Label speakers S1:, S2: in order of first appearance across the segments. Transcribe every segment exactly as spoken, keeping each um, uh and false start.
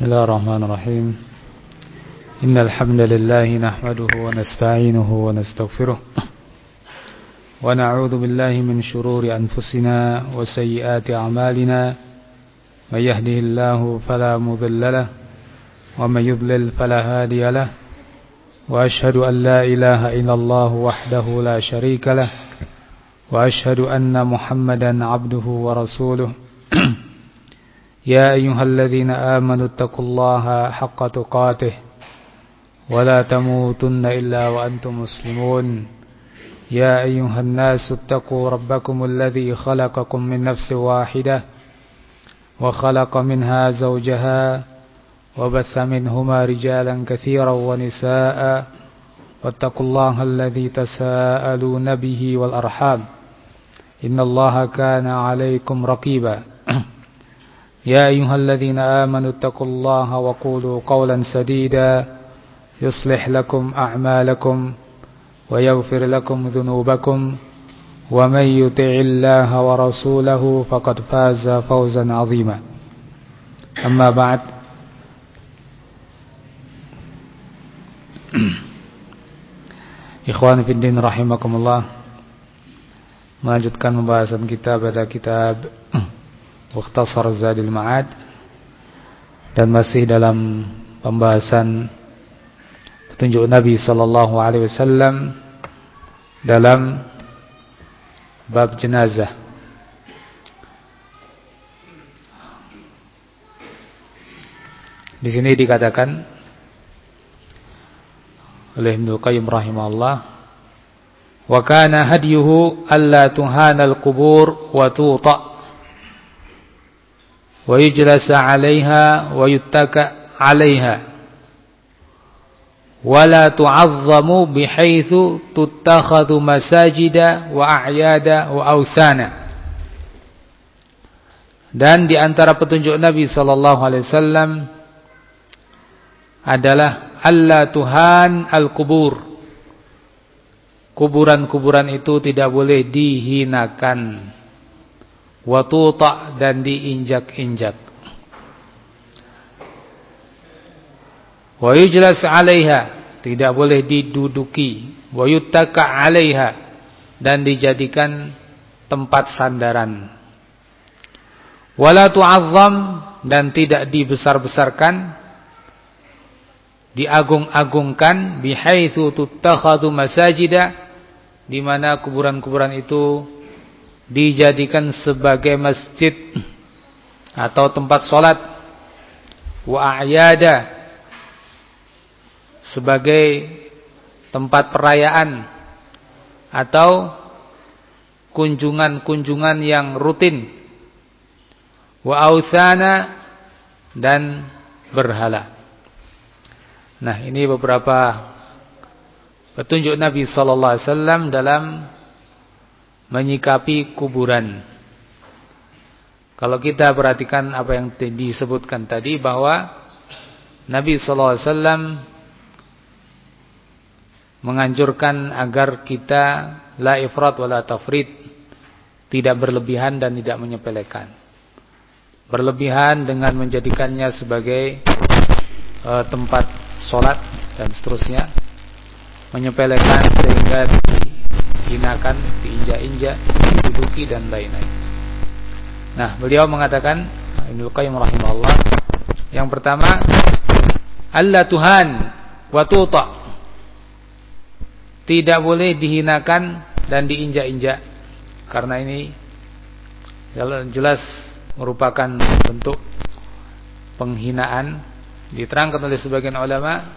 S1: بسم الله الرحمن الرحيم إن الحمد لله نحمده ونستعينه ونستغفره ونعوذ بالله من شرور أنفسنا وسيئات أعمالنا من يهده الله فلا مضل له ومن يضلل فلا هادي له وأشهد أن لا إله إلا الله وحده لا شريك له وأشهد أن محمدا عبده ورسوله يا أيها الذين آمنوا اتقوا الله حق تقاته ولا تموتن إلا وأنتم مسلمون يا أيها الناس اتقوا ربكم الذي خلقكم من نفس واحدة وخلق منها زوجها وبث منهما رجالا كثيرا ونساء واتقوا الله الذي تساءلون به والأرحام إن الله كان عليكم رقيبا يا أيها الذين آمنوا اتقوا الله وقولوا قولا سديدا يصلح لكم أعمالكم ويغفر لكم ذنوبكم ومن يطع الله ورسوله فقد فاز فوزا عظيما أما بعد Ikhwan Fiddin rahimakumullah, melanjutkan pembahasan kita pada kitab Mukhtasar Zadil Ma'ad, dan masih dalam pembahasan petunjuk Nabi sallallahu alaihi wasallam dalam bab jenazah. Di sini dikatakan oleh Ibnu Qayyim rahimahullah, wa kana hadyuhu alla tuhana al-qubur wa tuta wa yujlasa 'alayha wa yuttaka 'alayha wa la tu'azzamu bihaitsu tuttakhadhu masajida wa a'yada wa awthana. Dan di antara petunjuk Nabi sallallahu alaihi wasallam adalah alla tuhan al-kubur. Kuburan-kuburan itu tidak boleh dihinakan. Wa tuta, dan diinjak-injak. Wa yujlas 'alaiha, tidak boleh diduduki. Wa yuttaka 'alaiha, dan dijadikan tempat sandaran. Wala tu'azzam, dan tidak dibesar-besarkan, diagung-agungkan, bihaitsu tuttakhadhu masajida, di mana kuburan-kuburan itu dijadikan sebagai masjid atau tempat salat, wa a'yada, sebagai tempat perayaan atau kunjungan-kunjungan yang rutin, wa authana, dan berhala. Nah, ini beberapa petunjuk Nabi sallallahu alaihi wasallam dalam menyikapi kuburan. Kalau kita perhatikan apa yang disebutkan tadi, bahwa Nabi sallallahu alaihi wasallam menganjurkan agar kita la ifrat wa la tafrit, tidak berlebihan dan tidak menyepelekan. Berlebihan dengan menjadikannya sebagai uh, tempat sholat dan seterusnya, menyepelekan sehingga dihinakan, diinjak-injak, diduduki dan lain-lain. Nah, beliau mengatakan, Ibnu Qayyim rahimahullah, yang pertama, alla tuhan wa tuta, tidak boleh dihinakan dan diinjak-injak, karena ini jelas merupakan bentuk penghinaan. Diterangkan oleh sebagian ulama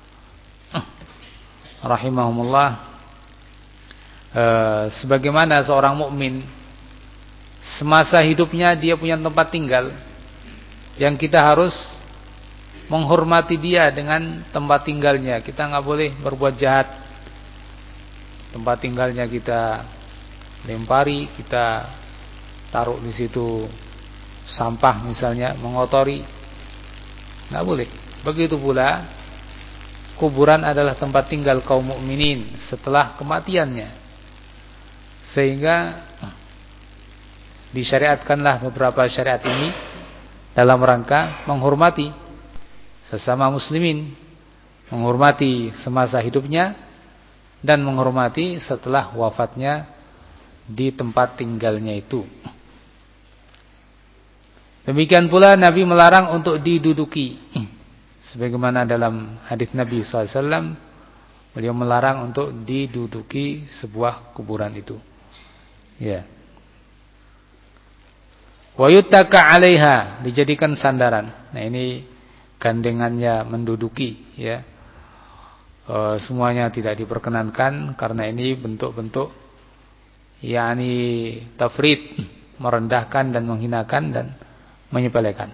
S1: rahimahumullah, e, sebagaimana seorang mukmin semasa hidupnya dia punya tempat tinggal, yang kita harus menghormati dia dengan tempat tinggalnya. Kita nggak boleh berbuat jahat. Tempat tinggalnya kita lempari, kita taruh di situ sampah misalnya, mengotori, nggak boleh. Begitu pula kuburan adalah tempat tinggal kaum mukminin setelah kematiannya, sehingga disyariatkanlah beberapa syariat ini dalam rangka menghormati sesama muslimin, menghormati semasa hidupnya dan menghormati setelah wafatnya di tempat tinggalnya itu. Demikian pula Nabi melarang untuk diduduki, sebagaimana dalam hadis Nabi shallallahu alaihi wasallam, beliau melarang untuk diduduki sebuah kuburan itu. Ya. Wa yuttaka 'alaiha, dijadikan sandaran. Nah, ini gandengannya menduduki, ya. E, semuanya tidak diperkenankan karena ini bentuk-bentuk yakni tafrid, merendahkan dan menghinakan dan menyepelekan.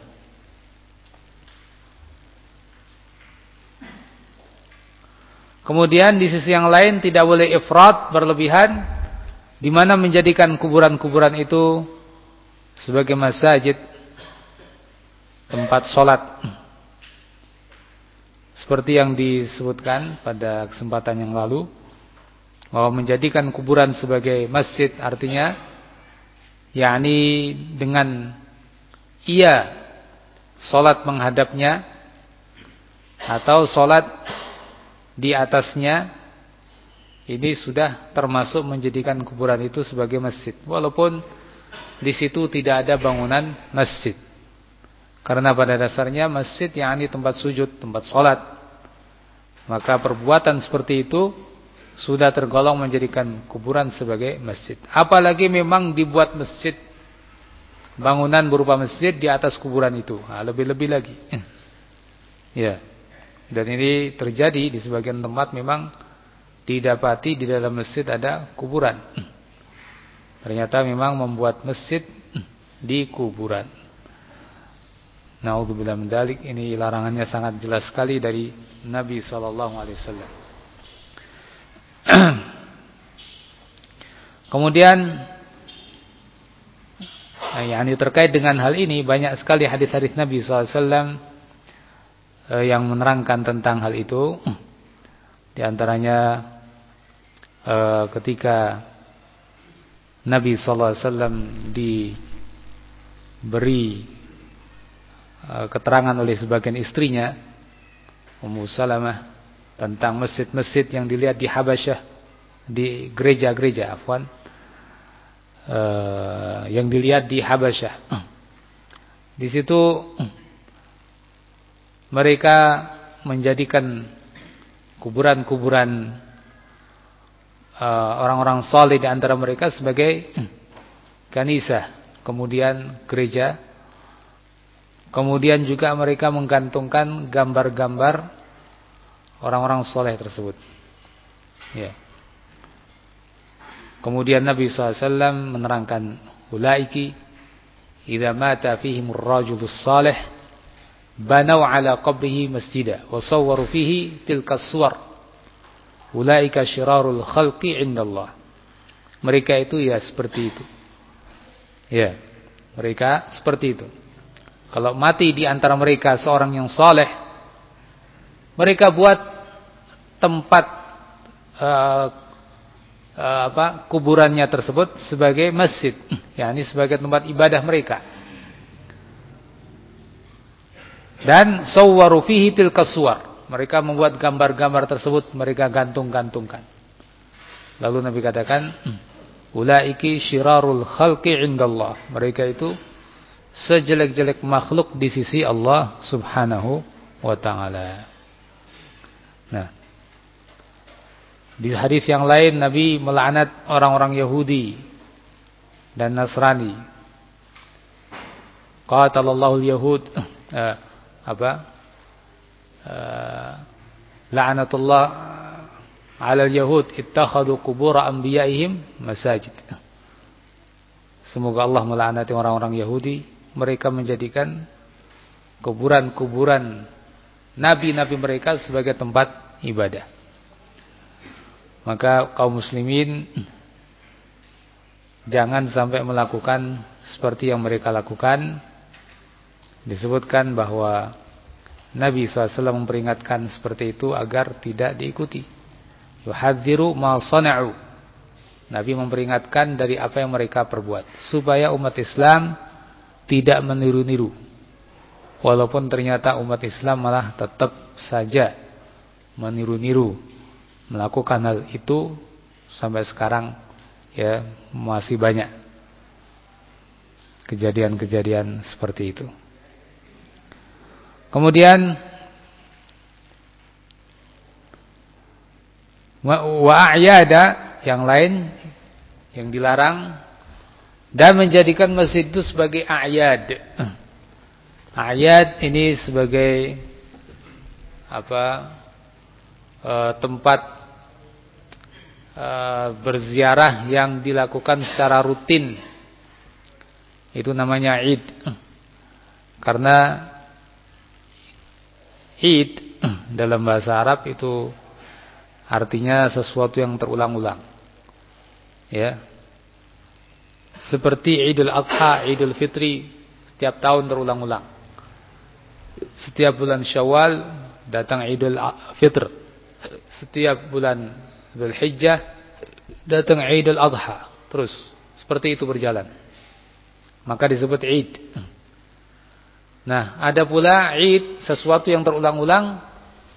S1: Kemudian di sisi yang lain tidak boleh ifrat, berlebihan, di mana menjadikan kuburan-kuburan itu sebagai masjid, tempat sholat, seperti yang disebutkan pada kesempatan yang lalu, bahwa menjadikan kuburan sebagai masjid artinya yakni dengan ia sholat menghadapnya atau sholat di atasnya, ini sudah termasuk menjadikan kuburan itu sebagai masjid, walaupun di situ tidak ada bangunan masjid. Karena pada dasarnya masjid yakni tempat sujud, tempat sholat. Maka perbuatan seperti itu sudah tergolong menjadikan kuburan sebagai masjid. Apalagi memang dibuat masjid, bangunan berupa masjid di atas kuburan itu, nah, lebih-lebih lagi. Ya. Dan ini terjadi di sebagian tempat, memang didapati di dalam masjid ada kuburan. Ternyata memang membuat masjid di kuburan. Na'udzubillah min dzalik. Ini larangannya sangat jelas sekali dari Nabi sallallahu alaihi wasallam. Kemudian nah, yakni terkait dengan hal ini banyak sekali hadis-hadis Nabi sallallahu alaihi wasallam yang menerangkan tentang hal itu. Di antaranya ketika Nabi sallallahu alaihi wasallam diberi keterangan oleh sebagian istrinya, Ummu Salamah, tentang masjid-masjid yang dilihat di Habasyah, di gereja-gereja afwan yang dilihat di Habasyah. Di situ mereka menjadikan kuburan-kuburan uh, orang-orang saleh di antara mereka sebagai kanisah, kemudian gereja. Kemudian juga mereka menggantungkan gambar-gambar orang-orang saleh tersebut. Ya. Kemudian Nabi sallallahu alaihi wasallam menerangkan, ulaiki idza mata fihimur rajulus salih banau ala qabrihi masjidah wa sawwaru fihi tilka suwar ulaika syirarul khalqi indallah. Mereka itu ya seperti itu. Ya, mereka seperti itu. Kalau mati di antara mereka seorang yang saleh, mereka buat tempat uh, uh, apa kuburannya tersebut sebagai masjid, yakni sebagai tempat ibadah mereka. Dan sawwaru fihi tilka suwar, mereka membuat gambar-gambar tersebut, mereka gantung-gantungkan. Lalu Nabi katakan, ulaiki syirarul khalqi indallah. Mereka itu sejelek-jelek makhluk di sisi Allah Subhanahu wa taala. Nah, di hadis yang lain Nabi melaknat orang-orang Yahudi dan Nasrani. Qatalallahu al-yahud uh, apa uh, la'natullah 'ala al-yahud ittakhadhu qubur anbiya'ihim masajid. Semoga Allah melaknati orang-orang Yahudi, mereka menjadikan kuburan-kuburan nabi-nabi mereka sebagai tempat ibadah. Maka kaum muslimin jangan sampai melakukan seperti yang mereka lakukan. Disebutkan bahwa Nabi shallallahu alaihi wasallam memperingatkan seperti itu agar tidak diikuti. Yuhadziru ma sana'u. Nabi memperingatkan dari apa yang mereka perbuat, supaya umat Islam tidak meniru-niru walaupun ternyata umat Islam malah tetap saja meniru-niru melakukan hal itu sampai sekarang, ya, masih banyak kejadian-kejadian seperti itu. Kemudian wa a'yada, yang lain yang dilarang, dan menjadikan masjid itu sebagai a'yad. A'yad ini sebagai apa? E, tempat e, berziarah yang dilakukan secara rutin. Itu namanya Id. Karena Id dalam bahasa Arab itu artinya sesuatu yang terulang-ulang. Ya. Seperti Idul Adha, Idul Fitri, setiap tahun terulang-ulang. Setiap bulan Syawal datang Idul Fitr. Setiap bulan Dzul Hijjah datang Idul Adha. Terus seperti itu berjalan. Maka disebut Id. Nah, ada pula Id, sesuatu yang terulang-ulang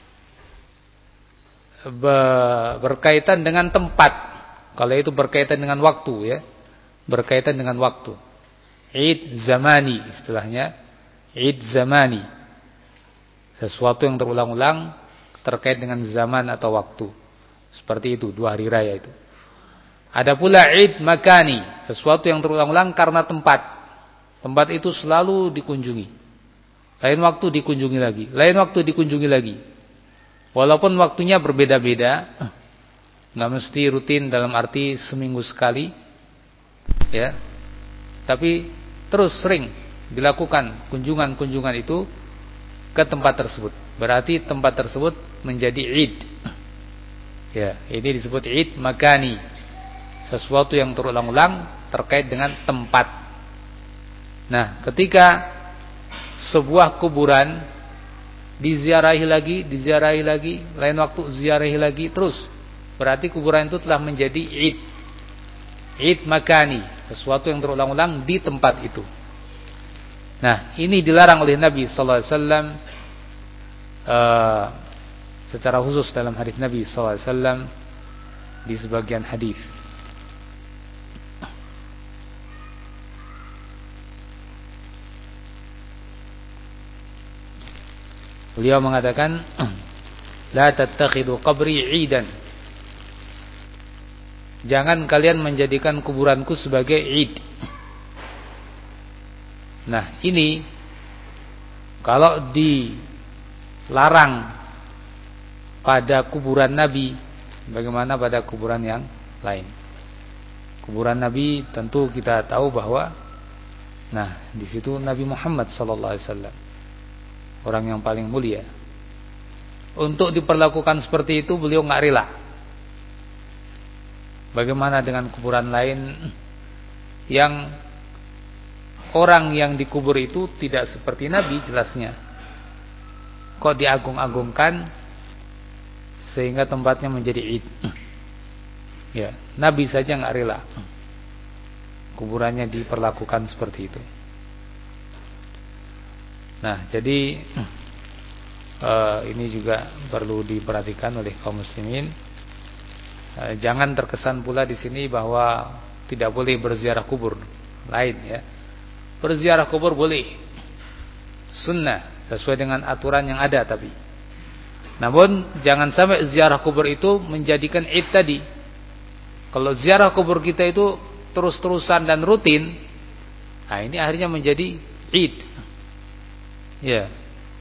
S1: berkaitan dengan tempat. Kalau itu berkaitan dengan waktu, ya, berkaitan dengan waktu. Id zamani istilahnya, Id zamani, sesuatu yang terulang-ulang terkait dengan zaman atau waktu. Seperti itu dua hari raya itu. Ada pula Id makani, sesuatu yang terulang-ulang karena tempat. Tempat itu selalu dikunjungi. Lain waktu dikunjungi lagi, lain waktu dikunjungi lagi. Walaupun waktunya berbeda-beda, nggak mesti rutin dalam arti seminggu sekali, ya, tapi terus sering dilakukan kunjungan-kunjungan itu ke tempat tersebut. Berarti tempat tersebut menjadi Id. Ya, ini disebut Id makani, sesuatu yang terulang-ulang terkait dengan tempat. Nah, ketika sebuah kuburan diziarahi lagi, diziarahi lagi, lain waktu ziarahi lagi, terus berarti kuburan itu telah menjadi Id. Id makani, sesuatu yang terulang-ulang di tempat itu. Nah, ini dilarang oleh Nabi sallallahu alaihi wasallam uh, secara khusus dalam hadis Nabi sallallahu alaihi wasallam di sebagian hadis. Beliau mengatakan, la tattakhidu qabri 'idan. Jangan kalian menjadikan kuburanku sebagai Id. Nah, ini kalau dilarang pada kuburan Nabi, bagaimana pada kuburan yang lain? Kuburan Nabi tentu kita tahu bahwa, nah, di situ Nabi Muhammad sallallahu alaihi wasallam, orang yang paling mulia. Untuk diperlakukan seperti itu beliau nggak rela. Bagaimana dengan kuburan lain yang orang yang dikubur itu tidak seperti Nabi jelasnya, kok diagung-agungkan sehingga tempatnya menjadi Id? Ya, Nabi saja nggak rela kuburannya diperlakukan seperti itu. Nah, jadi uh, ini juga perlu diperhatikan oleh kaum muslimin. Uh, jangan terkesan pula di sini bahwa tidak boleh berziarah kubur lain, ya. Berziarah kubur boleh, sunnah, sesuai dengan aturan yang ada, tapi namun jangan sampai ziarah kubur itu menjadikan Id tadi. Kalau ziarah kubur kita itu terus-terusan dan rutin, nah ini akhirnya menjadi Id. Ya.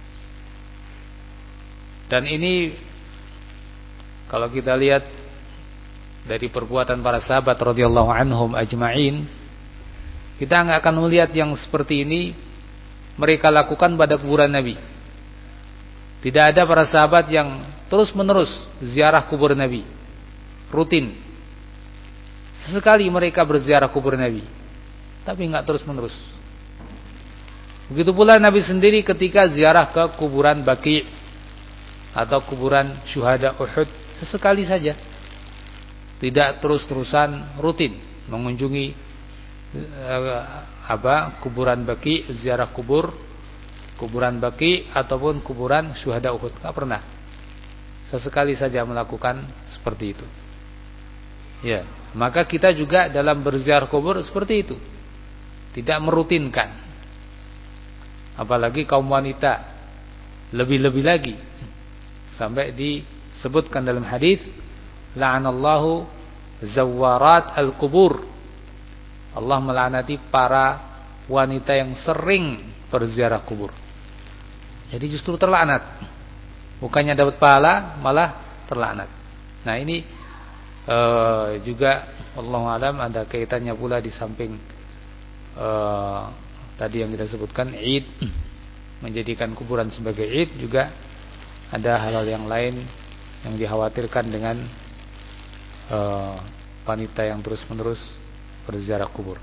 S1: Dan ini kalau kita lihat dari perbuatan para sahabat radhiyallahu anhum ajma'in, kita enggak akan melihat yang seperti ini mereka lakukan pada kuburan Nabi. Tidak ada para sahabat yang terus-menerus ziarah kubur Nabi, rutin. Sesekali mereka berziarah kubur Nabi, tapi enggak terus-menerus. Begitu pula Nabi sendiri ketika ziarah ke kuburan Baqi' atau kuburan syuhada Uhud, sesekali saja. Tidak terus-terusan rutin mengunjungi eh, apa kuburan Baqi', ziarah kubur kuburan Baqi ataupun kuburan syuhada Uhud, enggak pernah. Sesekali saja melakukan seperti itu. Ya, maka kita juga dalam berziarah kubur seperti itu. Tidak merutinkan. Apalagi kaum wanita, lebih-lebih lagi. Sampai disebutkan dalam hadis, la'anallahu zawwarat al-qubur. Allah melaknati para wanita yang sering berziarah kubur. Jadi justru terlaknat. Bukannya dapat pahala, malah terlaknat. Nah, ini uh, juga wallahu alam ada kaitannya pula di samping uh, tadi yang kita sebutkan Id, menjadikan kuburan sebagai Id, juga ada hal-hal yang lain yang dikhawatirkan dengan uh, wanita yang terus-menerus berziarah kubur.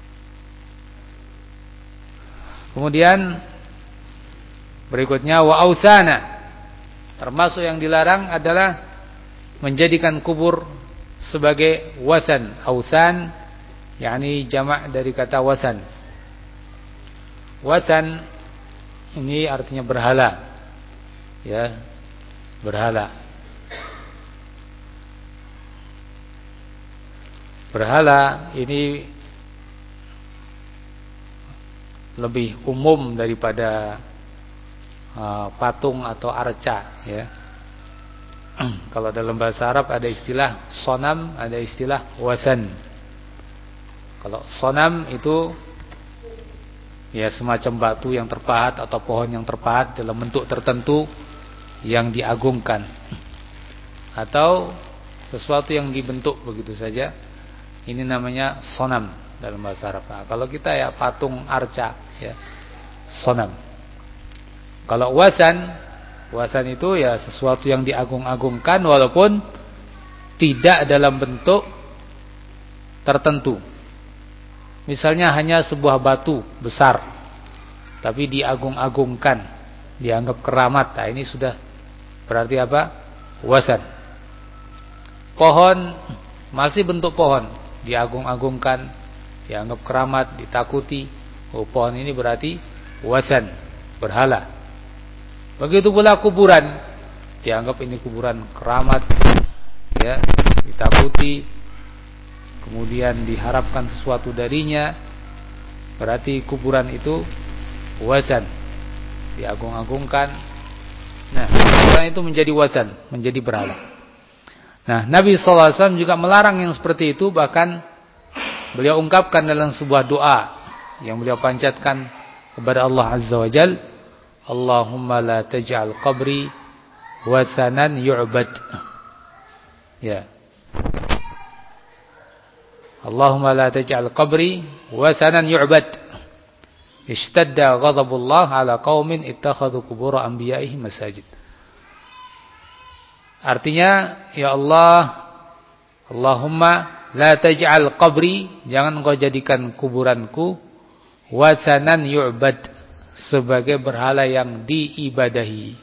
S1: Kemudian berikutnya wa authana, termasuk yang dilarang adalah menjadikan kubur sebagai wasan. Authan yakni jamak dari kata wasan. Wasan ini artinya berhala. Ya, berhala. Berhala ini lebih umum daripada uh, patung atau arca, ya. Kalau dalam bahasa Arab ada istilah sonam, ada istilah wasan. Kalau sonam itu ya semacam batu yang terpahat atau pohon yang terpahat dalam bentuk tertentu yang diagungkan, atau sesuatu yang dibentuk begitu saja. Ini namanya sonam dalam bahasa Arab. Nah, kalau kita ya patung arca, ya sonam. Kalau wasan, wasan itu ya sesuatu yang diagung-agungkan walaupun tidak dalam bentuk tertentu. Misalnya hanya sebuah batu besar, tapi diagung-agungkan, dianggap keramat. Nah, ini sudah berarti apa? Wasan. Pohon masih bentuk pohon, diagung-agungkan, dianggap keramat, ditakuti. Oh, pohon ini berarti wasan, berhala. Begitu pula kuburan, dianggap ini kuburan keramat, ya, ditakuti, kemudian diharapkan sesuatu darinya, berarti kuburan itu wasan, diagung-agungkan. Nah, kuburan itu menjadi wasan, menjadi berhala. Nah, Nabi sallallahu alaihi wasallam juga melarang yang seperti itu. Bahkan beliau ungkapkan dalam sebuah doa yang beliau panjatkan kepada Allah Azza wa Jal, Allahumma la taj'al qabri wasanan yu'bad. Ya. Allahumma la taj'al qabri wasanan yu'bad. Ishtadda ghadabullah ala qaumin ittakhadhu qubur anbiya'ihim masajid. Artinya, ya Allah, Allahumma la taj'al qabri, jangan engkau jadikan kuburanku wasanan yu'bad, sebagai berhala yang diibadahi.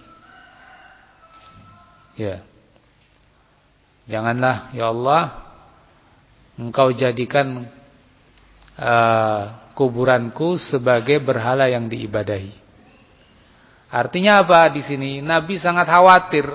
S1: Ya. Janganlah ya Allah engkau jadikan uh, kuburanku sebagai berhala yang diibadahi. Artinya apa di sini? Nabi sangat khawatir.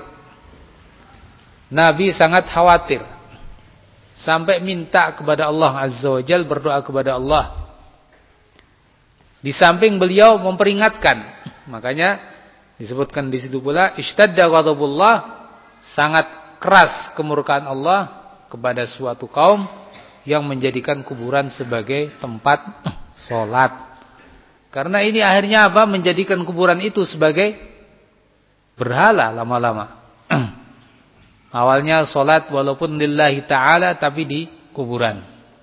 S1: Nabi sangat khawatir sampai minta kepada Allah Azza wa Jalla, berdoa kepada Allah. Di samping beliau memperingatkan, makanya disebutkan di situ pula ishtadda ghadabullah, sangat keras kemurkaan Allah kepada suatu kaum yang menjadikan kuburan sebagai tempat sholat. Karena ini akhirnya apa? Menjadikan kuburan itu sebagai berhala lama-lama. Awalnya sholat walaupun lillahi ta'ala, tapi di kuburan.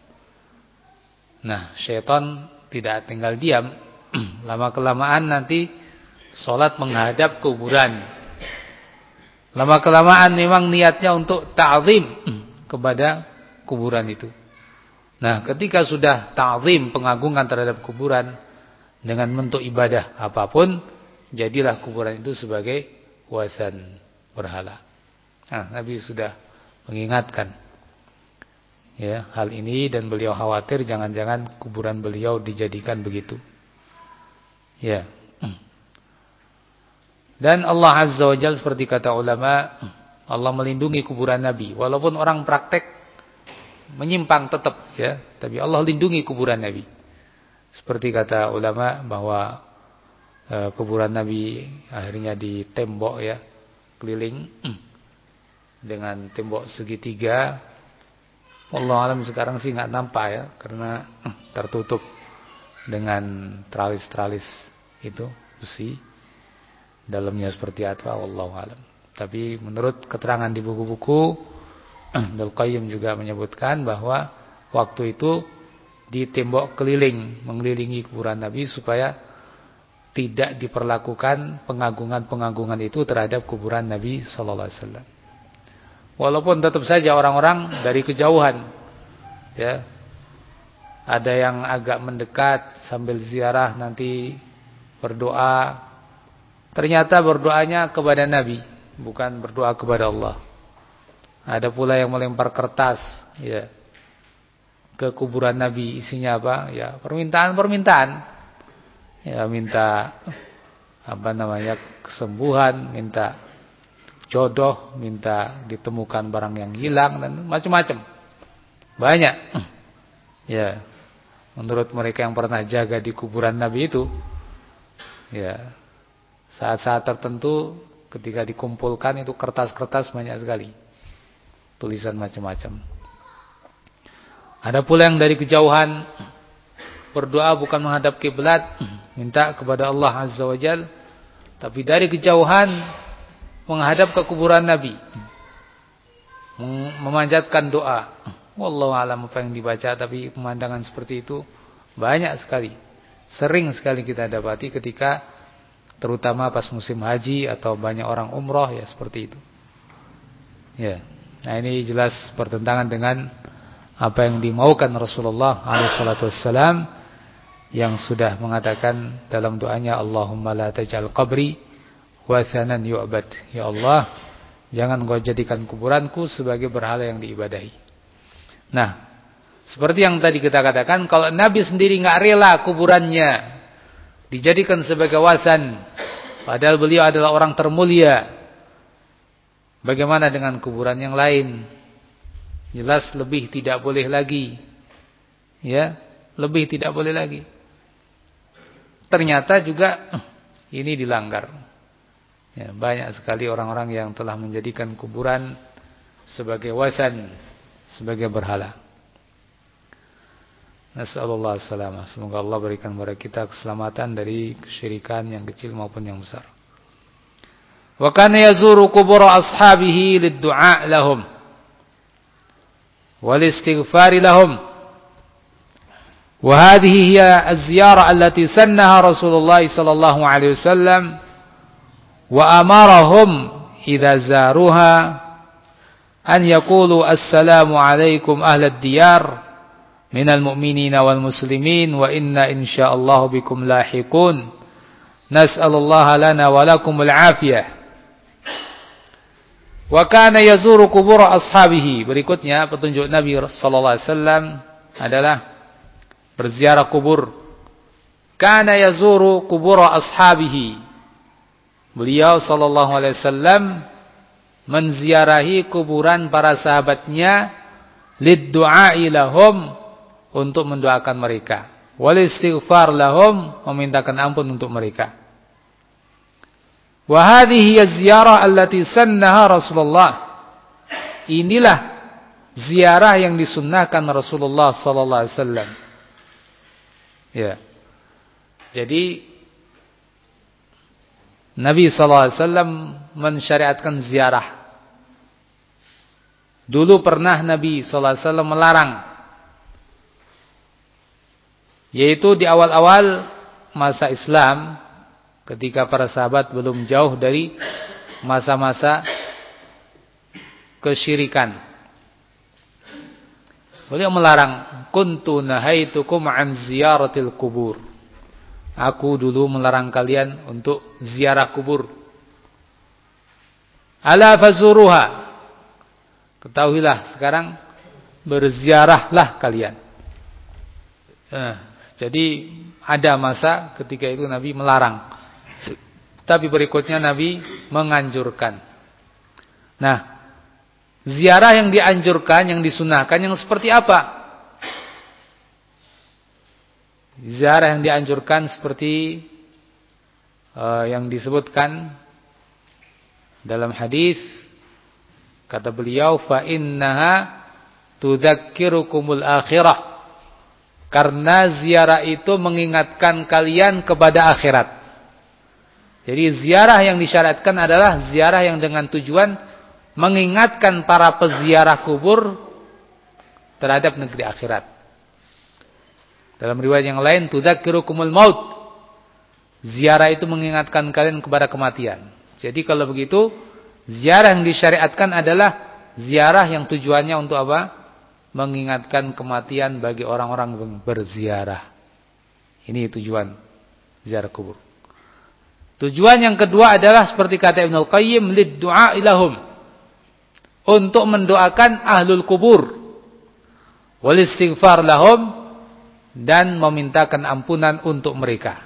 S1: Nah, syaitan tidak tinggal diam. Lama-kelamaan nanti sholat menghadap kuburan. Lama-kelamaan memang niatnya untuk ta'zim kepada kuburan itu. Nah, ketika sudah ta'zim, pengagungan terhadap kuburan dengan bentuk ibadah apapun, jadilah kuburan itu sebagai wasan, berhala. Nah, Nabi sudah mengingatkan ya hal ini, dan beliau khawatir jangan-jangan kuburan beliau dijadikan begitu. Ya. Dan Allah Azza wa Jalla seperti kata ulama, Allah melindungi kuburan Nabi. Walaupun orang praktek menyimpang tetap ya, tapi Allah lindungi kuburan Nabi. Seperti kata ulama bahwa e, kuburan Nabi akhirnya ditembok ya, keliling dengan tembok segitiga. Wallahu alam sekarang sih nggak nampak ya, karena tertutup dengan tralis-tralis itu besi. Dalamnya seperti apa wallahu alam. Tapi menurut keterangan di buku-buku, Ibnu Qayyim juga menyebutkan bahwa waktu itu di tembok keliling mengelilingi kuburan Nabi supaya tidak diperlakukan pengagungan-pengagungan itu terhadap kuburan Nabi sallallahu alaihi wasallam. Walaupun tetap saja orang-orang dari kejauhan ya, ada yang agak mendekat sambil ziarah nanti berdoa. Ternyata berdoanya kepada Nabi, bukan berdoa kepada Allah. Ada pula yang melempar kertas ya ke kuburan Nabi, isinya apa? Ya, permintaan-permintaan. Ya, minta apa namanya? kesembuhan, minta jodoh, minta ditemukan barang yang hilang dan macam-macam. Banyak. Ya. Menurut mereka yang pernah jaga di kuburan Nabi itu, ya, saat-saat tertentu ketika dikumpulkan itu kertas-kertas banyak sekali, tulisan macam-macam. Ada pula yang dari kejauhan berdoa bukan menghadap kiblat, minta kepada Allah Azza wa Jalla, tapi dari kejauhan menghadap ke kuburan Nabi, memanjatkan doa. Wallahu a'lam apa yang dibaca, tapi pemandangan seperti itu banyak sekali, sering sekali kita dapati ketika terutama pas musim haji atau banyak orang umroh ya seperti itu. Ya. Nah, ini jelas bertentangan dengan apa yang dimaukan Rasulullah alaihi salatu wassalam yang sudah mengatakan dalam doanya, Allahumma la taj'al qabri wathanan yu'bad. Ya Allah, jangan Engkau jadikan kuburanku sebagai berhala yang diibadahi. Nah, seperti yang tadi kita katakan, kalau Nabi sendiri enggak rela kuburannya dijadikan sebagai wasan, padahal beliau adalah orang termulia, bagaimana dengan kuburan yang lain? Jelas lebih tidak boleh lagi. Ya, lebih tidak boleh lagi. Ternyata juga ini dilanggar. Ya, banyak sekali orang-orang yang telah menjadikan kuburan sebagai wasan, sebagai berhala. Nasallallahu alaihi wasallam. Semoga Allah berikan kepada kita keselamatan dari kesyirikan yang kecil maupun yang besar. Wa kana yazuru qubur ashabihi lid-du'a lahum wal istighfar lahum. Wa hadhihi hiya az-ziyarah allati sannaha Rasulullah sallallahu alaihi wasallam wa amarahum idza zaruha an yaqulu assalamu alaikum ahlad diyar minal mu'minina wal muslimin wa inna insyaallah bikum lahiqun nas'alullaha lana wa lakumul afiyah. Wa kana yazuru qubur ashabihi. Berikutnya petunjuk Nabi sallallahu alaihi wasallam adalah berziarah kubur. Kana yazuru qubur ashabihi. Beliau sallallahu alaihi wasallam menziarahi kuburan para sahabatnya lid-du'a lahum, untuk mendoakan mereka, wal istighfar lahum, memintakan ampun untuk mereka. Wa hadhihi az-ziyarah allati sannaha Rasulullah. Inilah ziarah yang disunnahkan Rasulullah sallallahu alaihi wasallam. Ya. Jadi Nabi sallallahu alaihi wasallam mensyariatkan ziarah. Dulu pernah Nabi sallallahu alaihi wasallam melarang, yaitu di awal-awal masa Islam, ketika para sahabat belum jauh dari masa-masa kesyirikan. Beliau melarang, kuntu nahaitukum an ziyaratil kubur. Aku dulu melarang kalian untuk ziarah kubur. Ala fazuruha. Ketahuilah sekarang berziarahlah kalian. Nah, jadi ada masa ketika itu Nabi melarang. tapi berikutnya Nabi menganjurkan. Nah, ziarah yang dianjurkan, yang disunahkan yang seperti apa? Ziarah yang dianjurkan seperti uh, yang disebutkan dalam hadis, kata beliau, fa innaha tudzakkirukumul akhirah. Karena ziarah itu mengingatkan kalian kepada akhirat. Jadi ziarah yang disyariatkan adalah ziarah yang dengan tujuan mengingatkan para peziarah kubur terhadap negeri akhirat. Dalam riwayat yang lain, tudzakkirukumul maut. Ziarah itu mengingatkan kalian kepada kematian. Jadi kalau begitu, ziarah yang disyariatkan adalah ziarah yang tujuannya untuk apa? Mengingatkan kematian bagi orang-orang yang berziarah. Ini tujuan ziarah kubur. Tujuan yang kedua adalah seperti kata Ibnul Qayyim, lid-du'a ilahum. Untuk mendoakan ahlul kubur. Wal istighfar lahum, dan memintakan ampunan untuk mereka.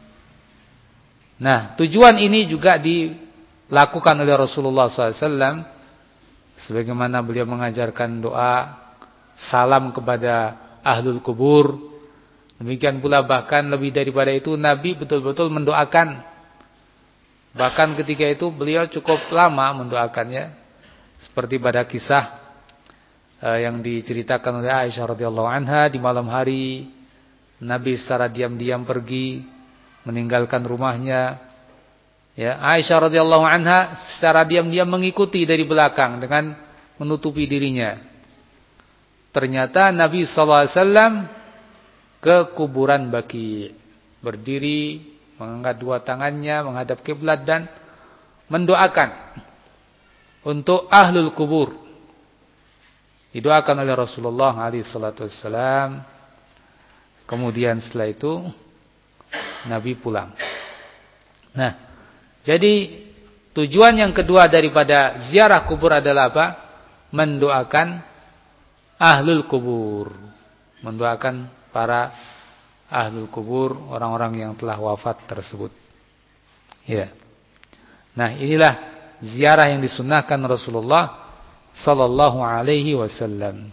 S1: Nah, tujuan ini juga dilakukan oleh Rasulullah shallallahu alaihi wasallam, sebagaimana beliau mengajarkan doa salam kepada ahlul kubur. Demikian pula bahkan lebih daripada itu, Nabi betul-betul mendoakan. Bahkan ketika itu beliau cukup lama mendoakannya, seperti pada kisah uh, yang diceritakan oleh Aisyah radhiyallahu anha, di malam hari Nabi secara diam-diam pergi meninggalkan rumahnya. Ya, Aisyah radhiyallahu anha secara diam-diam mengikuti dari belakang dengan menutupi dirinya. Ternyata Nabi sallallahu alaihi wasallam ke kuburan Baqi, berdiri, mengangkat dua tangannya menghadap kiblat dan mendoakan untuk ahlul kubur. Didoakan oleh Rasulullah alaihi salatu wasallam. Kemudian setelah itu Nabi pulang. Nah, jadi tujuan yang kedua daripada ziarah kubur adalah apa? Mendoakan ahlul kubur, mendoakan para ahlul kubur, orang-orang yang telah wafat tersebut. Ya. Nah, inilah ziarah yang disunnahkan Rasulullah sallallahu alaihi wasallam.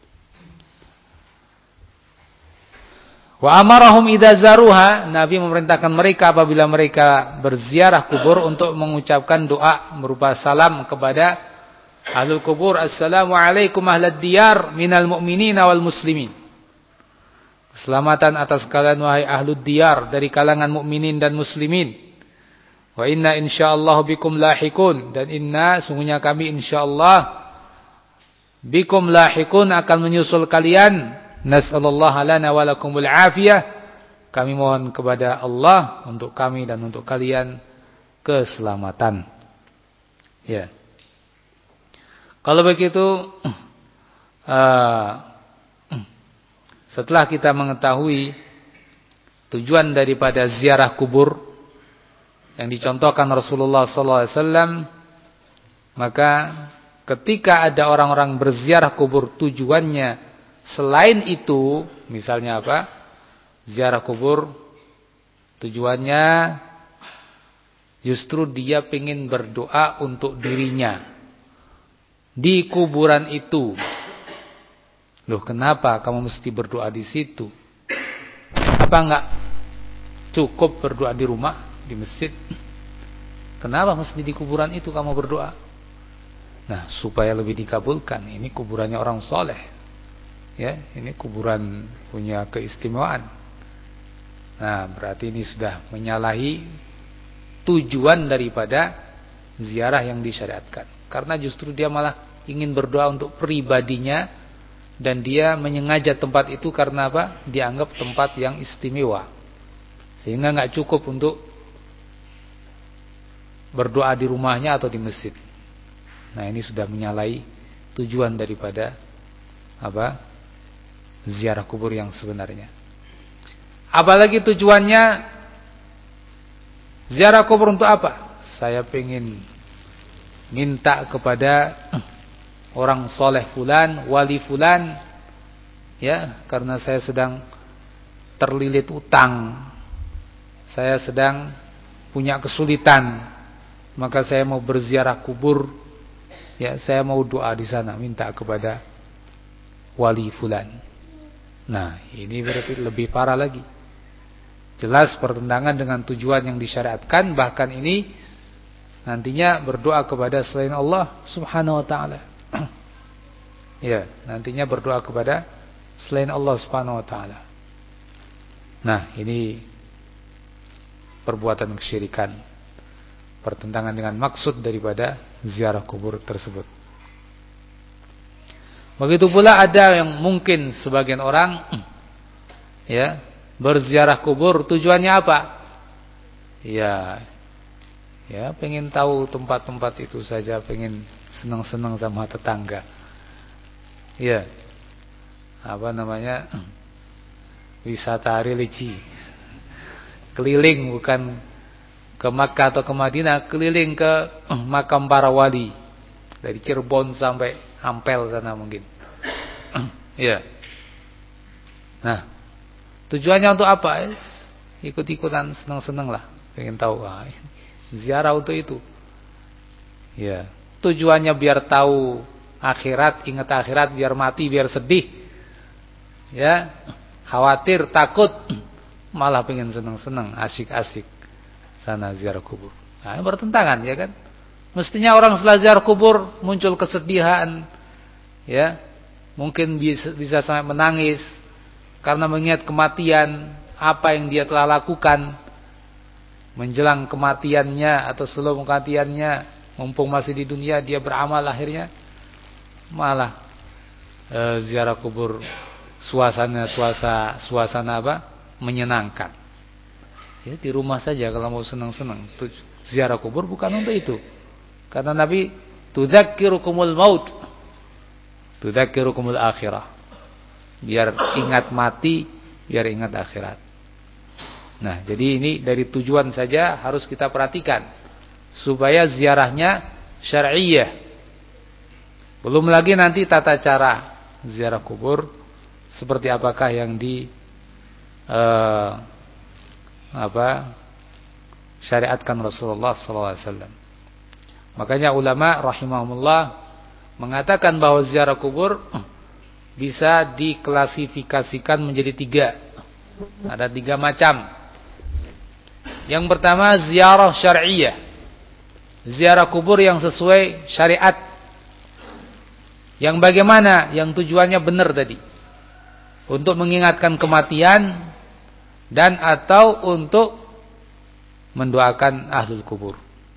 S1: Wa amarahum idza zaruha, Nabi memerintahkan mereka apabila mereka berziarah kubur untuk mengucapkan doa berupa salam kepada ahlul kubur, assalamualaikum ahlad diyar minal mu'minina wal muslimin. Keselamatan atas kalian wahai ahlud diyar dari kalangan mukminin dan muslimin. Wa inna insyaallah bikum lahikun, dan inna sungguhnya kami insyaallah bikum lahikun akan menyusul kalian. Nas'alullah lana wa lakumul afiyah. Kami mohon kepada Allah untuk kami dan untuk kalian keselamatan. Ya. Kalau begitu, uh, setelah kita mengetahui tujuan daripada ziarah kubur yang dicontohkan Rasulullah sallallahu alaihi wasallam, maka ketika ada orang-orang berziarah kubur tujuannya selain itu, misalnya apa? Ziarah kubur tujuannya justru dia ingin berdoa untuk dirinya di kuburan itu. Loh, kenapa kamu mesti berdoa di situ? Apa enggak cukup berdoa di rumah, di masjid? Kenapa mesti di kuburan itu kamu berdoa? Nah, supaya lebih dikabulkan. Ini kuburannya orang soleh. Ya, ini kuburan punya keistimewaan. Nah, berarti ini sudah menyalahi tujuan daripada ziarah yang disyariatkan. Karena justru dia malah ingin berdoa untuk pribadinya, dan dia menyengaja tempat itu karena apa? Dianggap tempat yang istimewa. Sehingga enggak cukup untuk berdoa di rumahnya atau di masjid. Nah, ini sudah menyalahi tujuan daripada apa? Ziarah kubur yang sebenarnya. Apalagi tujuannya ziarah kubur untuk apa? Saya pengen minta kepada orang soleh fulan, wali fulan, ya, karena saya sedang terlilit utang, saya sedang punya kesulitan, maka saya mau berziarah kubur, ya saya mau doa di sana, minta kepada wali fulan. Nah, ini berarti lebih parah lagi. Jelas pertentangan dengan tujuan yang disyariatkan, bahkan ini nantinya berdoa kepada selain Allah Subhanahu wa taala. Ya, nantinya berdoa kepada selain Allah Subhanahu wa taala. Nah, ini perbuatan kesyirikan, pertentangan dengan maksud daripada ziarah kubur tersebut. Begitu pula ada yang mungkin sebagian orang ya, berziarah kubur tujuannya apa? Ya, ya pengen tahu tempat-tempat itu saja, pengen senang-senang sama tetangga. Ya, apa namanya, wisata religi, keliling, bukan ke Makkah atau ke Madinah, keliling ke makam para wali dari Cirebon sampai Ampel sana mungkin. Ya. Nah, tujuannya untuk apa? Ikut-ikutan, senang-senang lah, pengen tahu. Ah, ziarah untuk itu. Ya, tujuannya biar tahu akhirat, ingat akhirat, biar mati, biar sedih. Ya, khawatir, takut, malah pengen senang-senang, asik-asik sana ziarah kubur. Nah, bertentangan, ya kan? Mestinya orang setelah ziarah kubur muncul kesedihan, ya, mungkin bisa, bisa sampai menangis karena mengingat kematian, apa yang dia telah lakukan menjelang kematiannya atau sebelum kematiannya, mumpung masih di dunia dia beramal, akhirnya malah e, ziarah kubur suasana suasana suasana apa? Menyenangkan. Ya, di rumah saja kalau mau senang-senang. Ziarah kubur bukan untuk itu. Karena Nabi tudzakkirukumul maut, tudzakkirukumul akhirah. Biar ingat mati, biar ingat akhirat. Nah, jadi ini dari tujuan saja harus kita perhatikan supaya ziarahnya syar'iyyah. Belum lagi nanti tata cara ziarah kubur seperti apakah yang di eh, apa syariatkan Rasulullah sallallahu alaihi wasallam. Makanya ulama rahimahumullah mengatakan bahwa ziarah kubur bisa diklasifikasikan menjadi tiga. Ada tiga macam. Yang pertama ziarah syar'iyyah, ziarah kubur yang sesuai syariat. Yang bagaimana? Yang tujuannya benar tadi, untuk mengingatkan kematian dan atau untuk mendoakan ahlul kubur.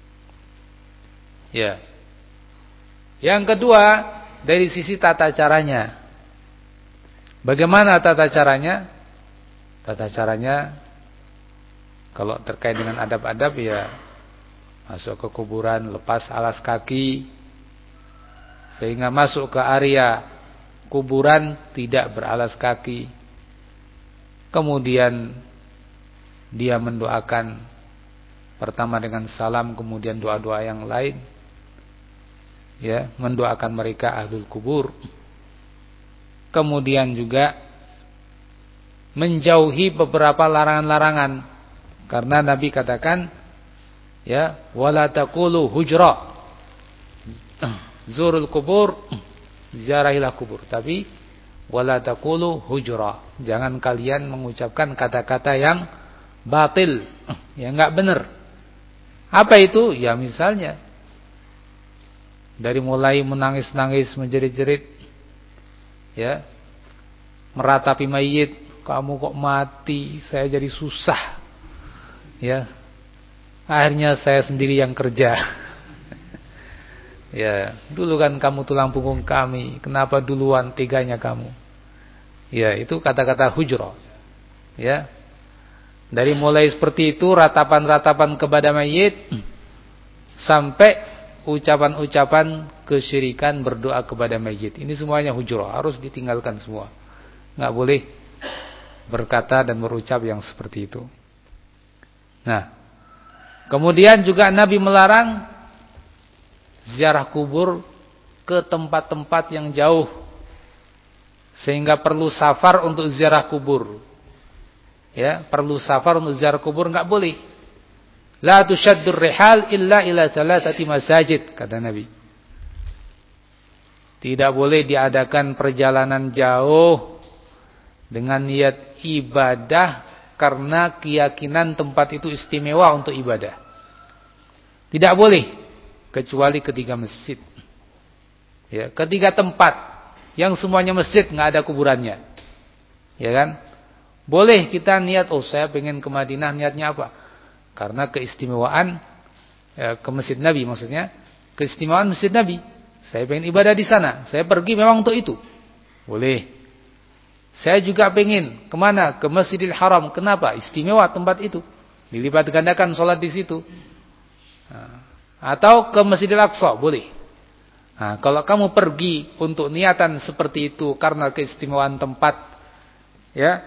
S1: Ya. Yang kedua, dari sisi tata caranya. Bagaimana tata caranya? Tata caranya kalau terkait dengan adab-adab, ya masuk ke kuburan, lepas alas kaki sehingga masuk ke area kuburan tidak beralas kaki. Kemudian dia mendoakan pertama dengan salam, kemudian doa-doa yang lain, ya, mendoakan mereka ahlul kubur. Kemudian juga menjauhi beberapa larangan-larangan, karena Nabi katakan, ya, wala taqulu hujra, zurul kubur, ziarahilah kubur, tapi wala taqulu hujra, jangan kalian mengucapkan kata-kata yang batil, yang enggak benar. Apa itu? Ya misalnya dari mulai menangis-nangis, menjerit-jerit, ya, meratapi mayit, kamu kok mati, saya jadi susah, ya, akhirnya saya sendiri yang kerja. Ya, dulu kan kamu tulang punggung kami, kenapa duluan teganya kamu? Ya, itu kata-kata hujra. Ya. Dari mulai seperti itu, ratapan-ratapan kepada mayit, sampai ucapan-ucapan kesyirikan berdoa kepada mayit. Ini semuanya hujra, harus ditinggalkan semua. Enggak boleh berkata dan berucap yang seperti itu. Nah, kemudian juga Nabi melarang ziarah kubur ke tempat-tempat yang jauh, sehingga perlu safar untuk ziarah kubur. Ya, perlu safar untuk ziarah kubur, enggak boleh. La tushaddur rihal illa ila thalathati masajid, kata Nabi. Tidak boleh diadakan perjalanan jauh dengan niat ibadah karena keyakinan tempat itu istimewa untuk ibadah. Tidak boleh kecuali ketiga masjid. Ya, ketiga tempat yang semuanya masjid, nggak ada kuburannya. Ya kan? Boleh kita niat, oh saya pengen ke Madinah, niatnya apa? Karena keistimewaan ya, ke Masjid Nabi, maksudnya keistimewaan Masjid Nabi. Saya pengen ibadah di sana, saya pergi memang untuk itu. Boleh. Saya juga pengen kemana? Ke Masjidil Haram. Kenapa? Istimewa tempat itu. Dilipat gandakan sholat di situ. Nah, atau ke Masjidil Aqsa, boleh. Nah, kalau kamu pergi untuk niatan seperti itu karena keistimewaan tempat, ya,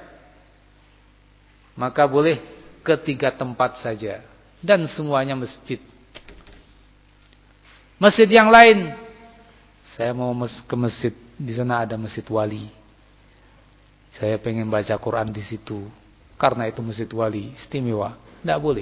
S1: maka boleh ketiga tempat saja dan semuanya masjid. Masjid yang lain, saya mau ke masjid, di sana ada Masjid Wali. Saya pengen baca Quran di situ karena itu Masjid Wali, istimewa. Tidak boleh.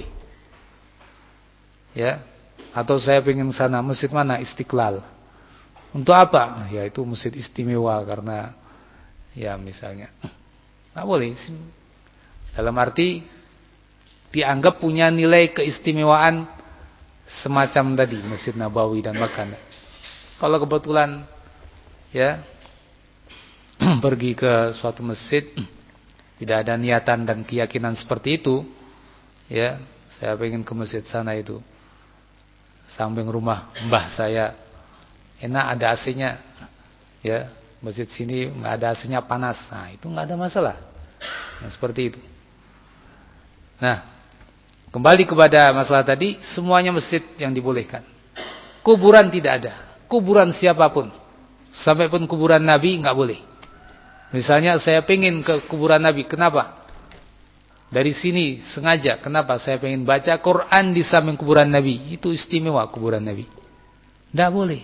S1: Ya. Atau saya pengen sana, masjid mana? Istiqlal. Untuk apa? Ya itu masjid istimewa karena ya misalnya. Tidak boleh. Dalam arti dianggap punya nilai keistimewaan semacam tadi Masjid Nabawi dan Makkah. Kalau kebetulan ya pergi ke suatu masjid tidak ada niatan dan keyakinan seperti itu, ya saya pengen ke masjid sana itu samping rumah mbah saya, enak ada A C-nya, ya masjid sini nggak ada A C-nya panas, nah itu nggak ada masalah, nah, seperti itu. Nah, kembali kepada masalah tadi, semuanya masjid yang dibolehkan. Kuburan tidak ada. Kuburan siapapun. Sampai pun kuburan Nabi enggak boleh. Misalnya saya pengen ke kuburan Nabi, kenapa? Dari sini sengaja, kenapa? Saya pengen baca Quran di samping kuburan Nabi. Itu istimewa kuburan Nabi. Enggak boleh.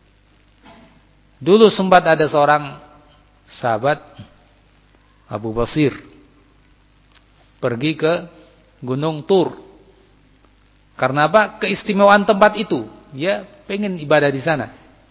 S1: Dulu sempat ada seorang sahabat Abu Basir pergi ke Gunung Tur. Karena apa? Keistimewaan tempat itu. Dia pengen ibadah di sana.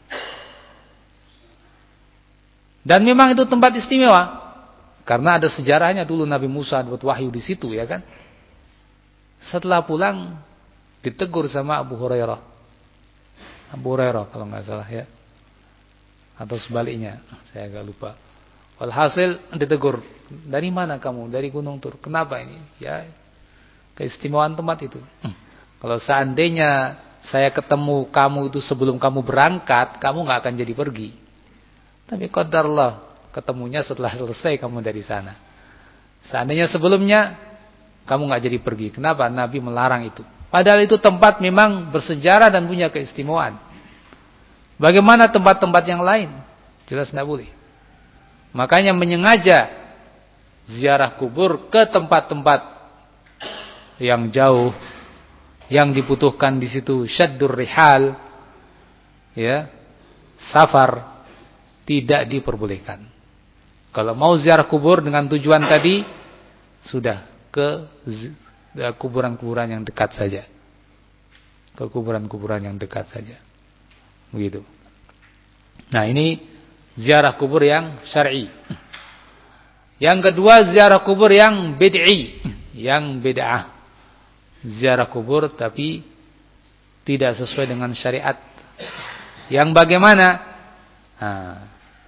S1: Dan memang itu tempat istimewa. Karena ada sejarahnya dulu Nabi Musa dapat wahyu di situ, ya kan? Setelah pulang ditegur sama Abu Hurairah. Abu Hurairah kalau nggak salah ya. Atau sebaliknya, saya agak lupa. Walhasil ditegur, dari mana kamu? Dari Gunung Tur. Kenapa ini? Ya, keistimewaan tempat itu. Hmm. Kalau seandainya saya ketemu kamu itu sebelum kamu berangkat, kamu nggak akan jadi pergi. Tapi qadarullah, ketemunya setelah selesai kamu dari sana. Seandainya sebelumnya kamu nggak jadi pergi. Kenapa? Nabi melarang itu. Padahal itu tempat memang bersejarah dan punya keistimewaan. Bagaimana tempat-tempat yang lain? Jelas nggak boleh. Makanya menyengaja ziarah kubur ke tempat-tempat yang jauh, yang dibutuhkan di situ syaddur rihal, ya, safar, tidak diperbolehkan. Kalau mau ziarah kubur dengan tujuan tadi, sudah ke kuburan-kuburan yang dekat saja. Ke kuburan-kuburan yang dekat saja. Begitu. Nah, ini ziarah kubur yang syar'i. Yang kedua, ziarah kubur yang bid'i, yang bid'ah. Ziarah kubur tapi tidak sesuai dengan syariat. Yang bagaimana? Nah,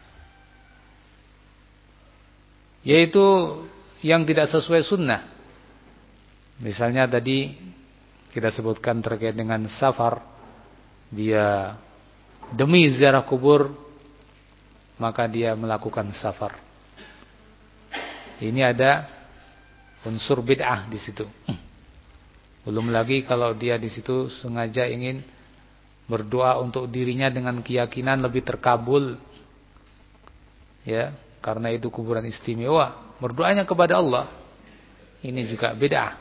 S1: yaitu yang tidak sesuai sunnah. Misalnya tadi kita sebutkan terkait dengan safar, dia demi ziarah kubur maka dia melakukan safar. Ini ada unsur bid'ah di situ. Belum lagi kalau dia di situ sengaja ingin berdoa untuk dirinya dengan keyakinan lebih terkabul, ya, karena itu kuburan istimewa, berdoanya kepada Allah. Ini juga bid'ah.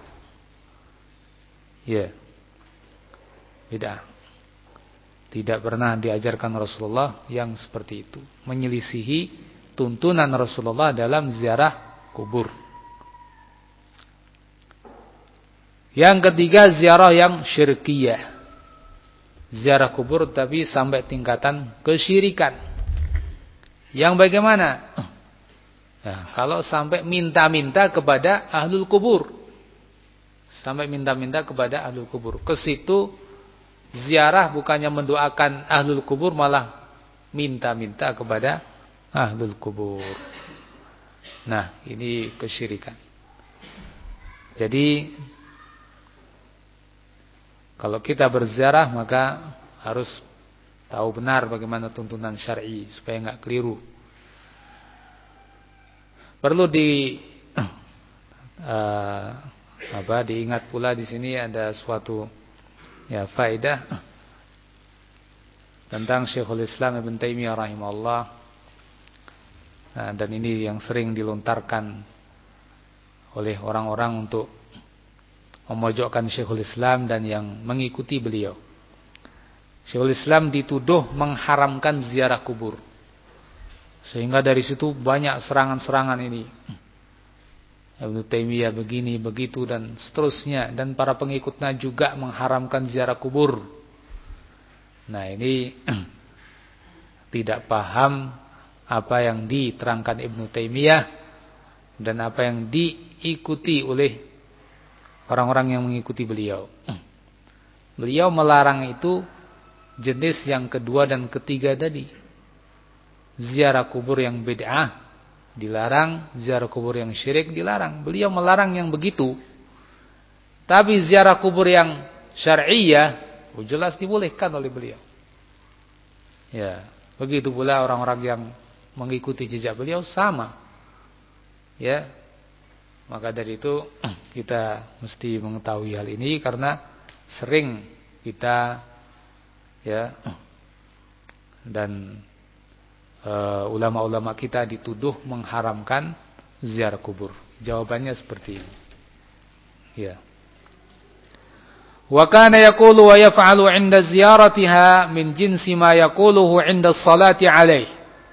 S1: Ya. Bid'ah. Tidak pernah diajarkan Rasulullah yang seperti itu, menyelisihi tuntunan Rasulullah dalam ziarah kubur. Yang ketiga, ziarah yang syirkiyah. Ziarah kubur tapi sampai tingkatan kesyirikan. Yang bagaimana? Nah, kalau sampai minta-minta kepada ahlul kubur. Sampai minta-minta kepada ahlul kubur. Ke situ ziarah bukannya mendoakan ahlul kubur, malah minta-minta kepada ahlul kubur. Nah, ini kesyirikan. Jadi kalau kita berziarah maka harus tahu benar bagaimana tuntunan syar'i supaya enggak keliru. Perlu di uh, apa diingat pula di sini ada suatu ya faedah tentang Syekhul Islam Ibn Taimiyah rahimahullah. Nah, dan ini yang sering dilontarkan oleh orang-orang untuk memojokkan Syekhul Islam dan yang mengikuti beliau. Syekhul Islam dituduh mengharamkan ziarah kubur. Sehingga dari situ banyak serangan-serangan ini. Ibnu Taimiyah begini, begitu dan seterusnya, dan para pengikutnya juga mengharamkan ziarah kubur. Nah, ini tidak paham apa yang diterangkan Ibnu Taimiyah dan apa yang diikuti oleh orang-orang yang mengikuti beliau. Beliau melarang itu jenis yang kedua dan ketiga tadi. Ziarah kubur yang bid'ah dilarang, ziarah kubur yang syirik dilarang. Beliau melarang yang begitu. Tapi ziarah kubur yang syar'iyah jelas dibolehkan oleh beliau. Ya, begitu pula orang-orang yang mengikuti jejak beliau sama. Ya. Maka dari itu kita mesti mengetahui hal ini karena sering kita ya dan Uh, ulama-ulama kita dituduh mengharamkan ziarah kubur. Jawabannya seperti ini. Ya. Wa kana yaqulu wa yaf'alu 'inda ziyaratiha min jinsi ma yaquluhu 'inda as-salati 'alaihi.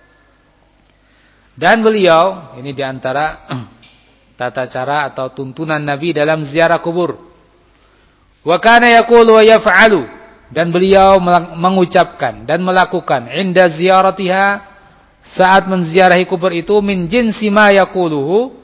S1: Dan beliau, ini diantara tata cara atau tuntunan Nabi dalam ziarah kubur. Wa kana yaqulu wa yaf'alu, dan beliau mengucapkan dan melakukan 'inda ziyaratiha, saat menziarahi kubur itu, min jinsi ma yaquluhu,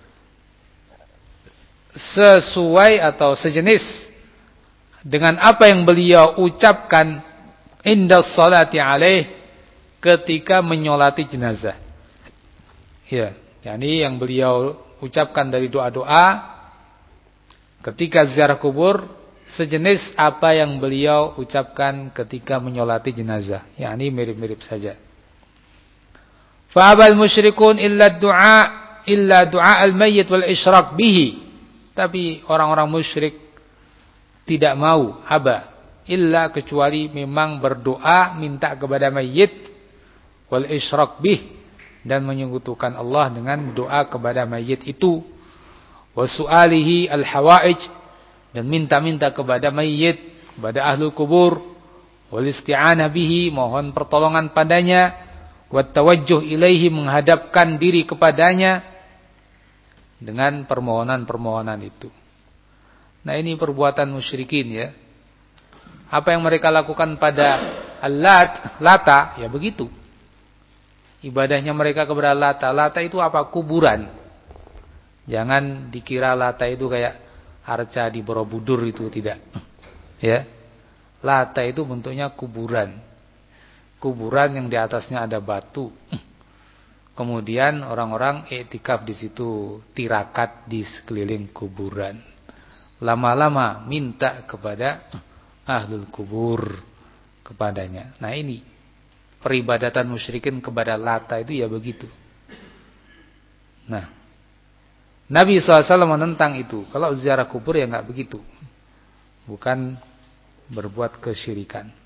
S1: sesuai atau sejenis dengan apa yang beliau ucapkan inda salati alaih, ketika menyolati jenazah. Ya, yakni yang beliau ucapkan dari doa-doa ketika ziarah kubur sejenis apa yang beliau ucapkan ketika menyolati jenazah, yakni mirip-mirip saja. Fa'abal musyrikun illa du'a illa du'a al-mayyit wal isyrak bihi. Tapi orang-orang musyrik tidak mau, aba, illa kecuali memang berdoa minta kepada mayit wal isyrak bih, dan menyekutukan Allah dengan doa kepada mayit itu, wa su'alihi al-hawaij, dan minta-minta kepada mayit, kepada ahlul kubur, wal isti'anah bihi, mohon pertolongan padanya, wattawajjuh ilaihi, menghadapkan diri kepadanya dengan permohonan-permohonan itu. Nah, ini perbuatan musyrikin ya. Apa yang mereka lakukan pada Al-Lat, Lata, ya begitu. Ibadahnya mereka kepada Lata. Lata itu apa? Kuburan. Jangan dikira Lata itu kayak arca di Borobudur, itu tidak. Ya. Lata itu bentuknya kuburan. Kuburan yang di atasnya ada batu. Kemudian orang-orang iktikaf di situ, tirakat di sekeliling kuburan. Lama-lama minta kepada ahlul kubur kepadanya. Nah, ini peribadatan musyrikin kepada Lata itu ya begitu. Nah, Nabi shallallahu alaihi wasallam menentang itu. Kalau ziarah kubur ya enggak begitu. Bukan berbuat kesyirikan.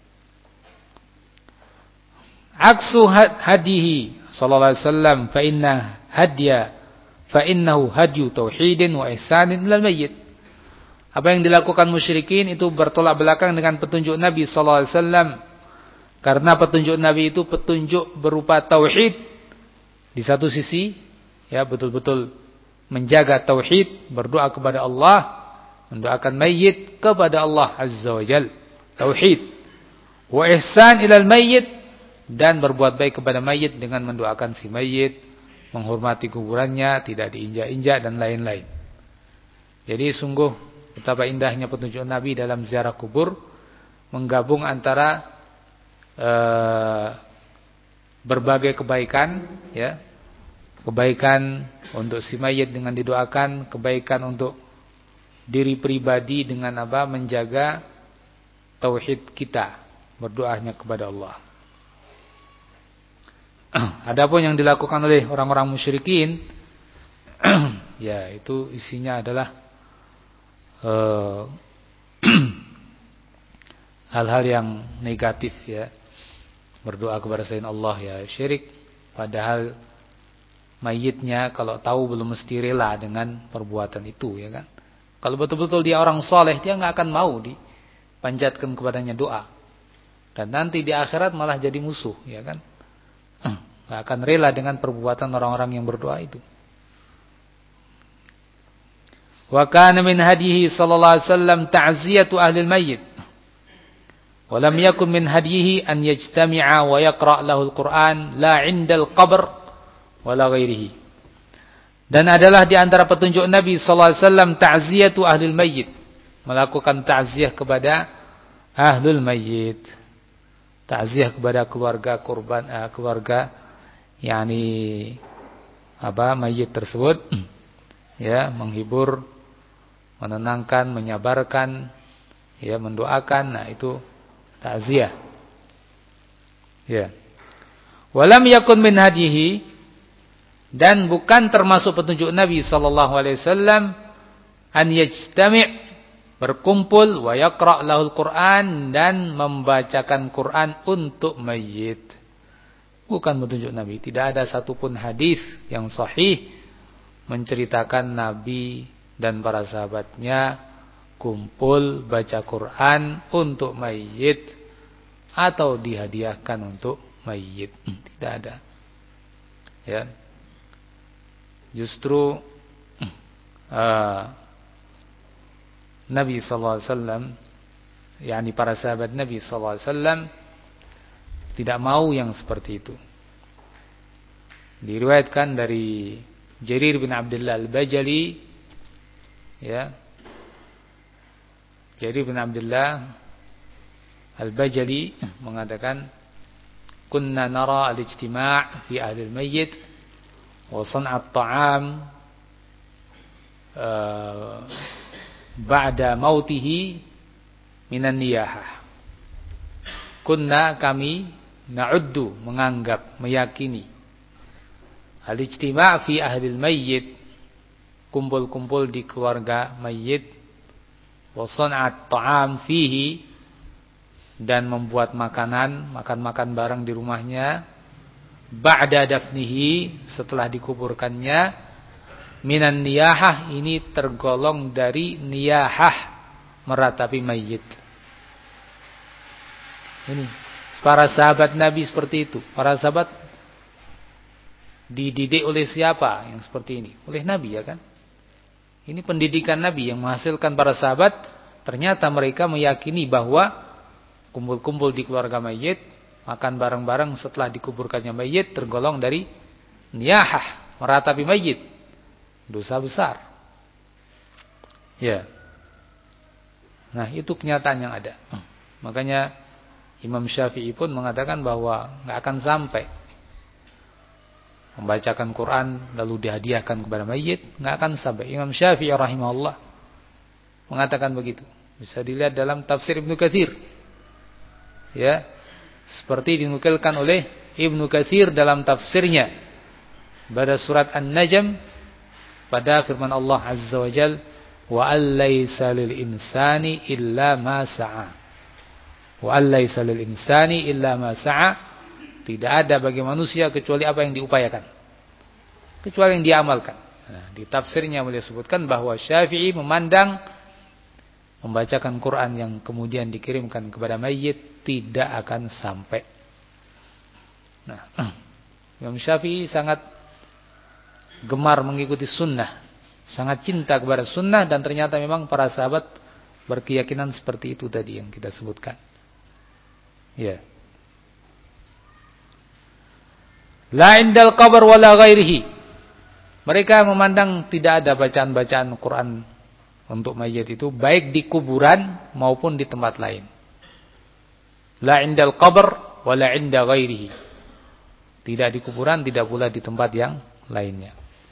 S1: Aksu hadihi sallallahu alaihi wasallam, fa inna hadya fa innahu hadyu tauhidin wa ihsanin ilal mayyit. Apa yang dilakukan musyrikin itu bertolak belakang dengan petunjuk Nabi sallallahu alaihi wasallam, karena petunjuk Nabi itu petunjuk berupa tauhid di satu sisi, ya betul-betul menjaga tauhid, berdoa kepada Allah, mendoakan mayit kepada Allah Azza wa Jalla. Tauhid. Wa ihsan ilal mayyit, dan berbuat baik kepada mayit dengan mendoakan si mayit, menghormati kuburannya, tidak diinjak-injak dan lain-lain. Jadi sungguh betapa indahnya petunjuk Nabi dalam ziarah kubur, menggabung antara uh, berbagai kebaikan, ya, kebaikan untuk si mayit dengan didoakan, kebaikan untuk diri pribadi dengan apa? Menjaga tauhid kita, berdoanya kepada Allah. Adapun yang dilakukan oleh orang-orang musyrikin, ya itu isinya adalah uh, hal-hal yang negatif, ya. Berdoa kepada selain Allah, ya syirik. Padahal mayitnya kalau tahu belum mesti rela dengan perbuatan itu, ya kan. Kalau betul-betul dia orang soleh, dia nggak akan mau dipanjatkan kepadanya doa. Dan nanti di akhirat malah jadi musuh, ya kan. Nggak akan rela dengan perbuatan orang-orang yang berdoa itu. Wa kana min hadihi sallallahu alaihi wasallam ta'ziyatu ahli al-mayyit. Wa lam yakun min hadihi an yajtami'a wa yaqra' lahu al-Qur'an la 'inda al-qabr wa la ghairihi. Dan adalah di antara petunjuk Nabi sallallahu alaihi wasallam ta'ziyatu ahlil mayyit, melakukan ta'ziyah kepada ahlul mayyit, ta'ziyah kepada keluarga korban, uh, keluarga yakni apa mayyit tersebut, ya, menghibur, menenangkan, menyabarkan, ya, mendoakan. Nah, itu ta'ziyah. Ya. Walam yakun min hadihi, dan bukan termasuk petunjuk Nabi sallallahu alaihi wasallam an yajtami', berkumpul, wa yaqra' lahul Qur'an, dan membacakan Quran untuk mayit. Bukan petunjuk Nabi. Tidak ada satupun hadis yang sahih menceritakan Nabi dan para sahabatnya kumpul baca Quran untuk mayit atau dihadiahkan untuk mayit. Tidak ada. Ya. Justru uh, Nabi sallallahu alaihi wasallam, yakni para sahabat Nabi sallallahu alaihi wasallam, tidak mau yang seperti itu. Diriwayatkan dari Jarir bin Abdullah Al-Bajali, ya, Jarir bin Abdullah Al-Bajali mengatakan, kunna nara al-ijtima' fi ahli al-mayyit wa san'at ta'am uh, ba'da mautihi minan niyahah. Kunna, kami, na'uddu, menganggap, meyakini, al-ijtima' fi ahli al-mayyit, kumpul-kumpul di keluarga mayyit, wa san'at ta'am fihi, dan membuat makanan, makan-makan bareng di rumahnya, ba'da dafnihi, setelah dikuburkannya, minan niyahah, ini tergolong dari niyahah, meratapi mayit. Ini para sahabat Nabi seperti itu. Para sahabat dididik oleh siapa yang seperti ini? Oleh Nabi, ya kan? Ini pendidikan Nabi yang menghasilkan para sahabat. Ternyata mereka meyakini bahwa kumpul-kumpul di keluarga mayit, makan bareng-bareng setelah dikuburkannya mayit, tergolong dari niyahah, meratapi mayit. Dosa besar. Ya. Nah, itu kenyataan yang ada. Makanya Imam Syafi'i pun mengatakan bahwa enggak akan sampai membacakan Quran lalu dihadiahkan kepada mayit, enggak akan sampai. Imam Syafi'i rahimahullah mengatakan begitu. Bisa dilihat dalam tafsir Ibnu Katsir. Ya. Seperti dinukilkan oleh Ibnu Katsir dalam tafsirnya pada surat An-Najm, pada firman Allah Azza wa Jalla, wa allaysa lil insani illa ma sa'a. Wa allaysa lil insani illa ma sa'a. Tidak ada bagi manusia kecuali apa yang diupayakan, kecuali yang diamalkan. Nah, di tafsirnya beliau sebutkan bahwa Syafi'i memandang membacakan Quran yang kemudian dikirimkan kepada mayit tidak akan sampai. Nah, Imam Syafi'i sangat gemar mengikuti sunnah, sangat cinta kepada sunnah, dan ternyata memang para sahabat berkeyakinan seperti itu tadi yang kita sebutkan. Ya. La indal qabr wala ghairihi. Mereka memandang tidak ada bacaan-bacaan Quran untuk mayit itu, baik di kuburan maupun di tempat lain. La indal qabr wala inda ghairihi. Tidak di kuburan, tidak pula di tempat yang lainnya.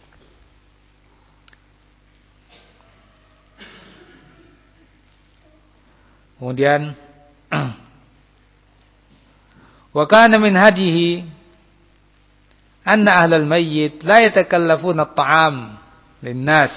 S1: Kemudian wa kana min hadihi anna ahlal mayyit la yatakallafuna at-ta'am lin-nas.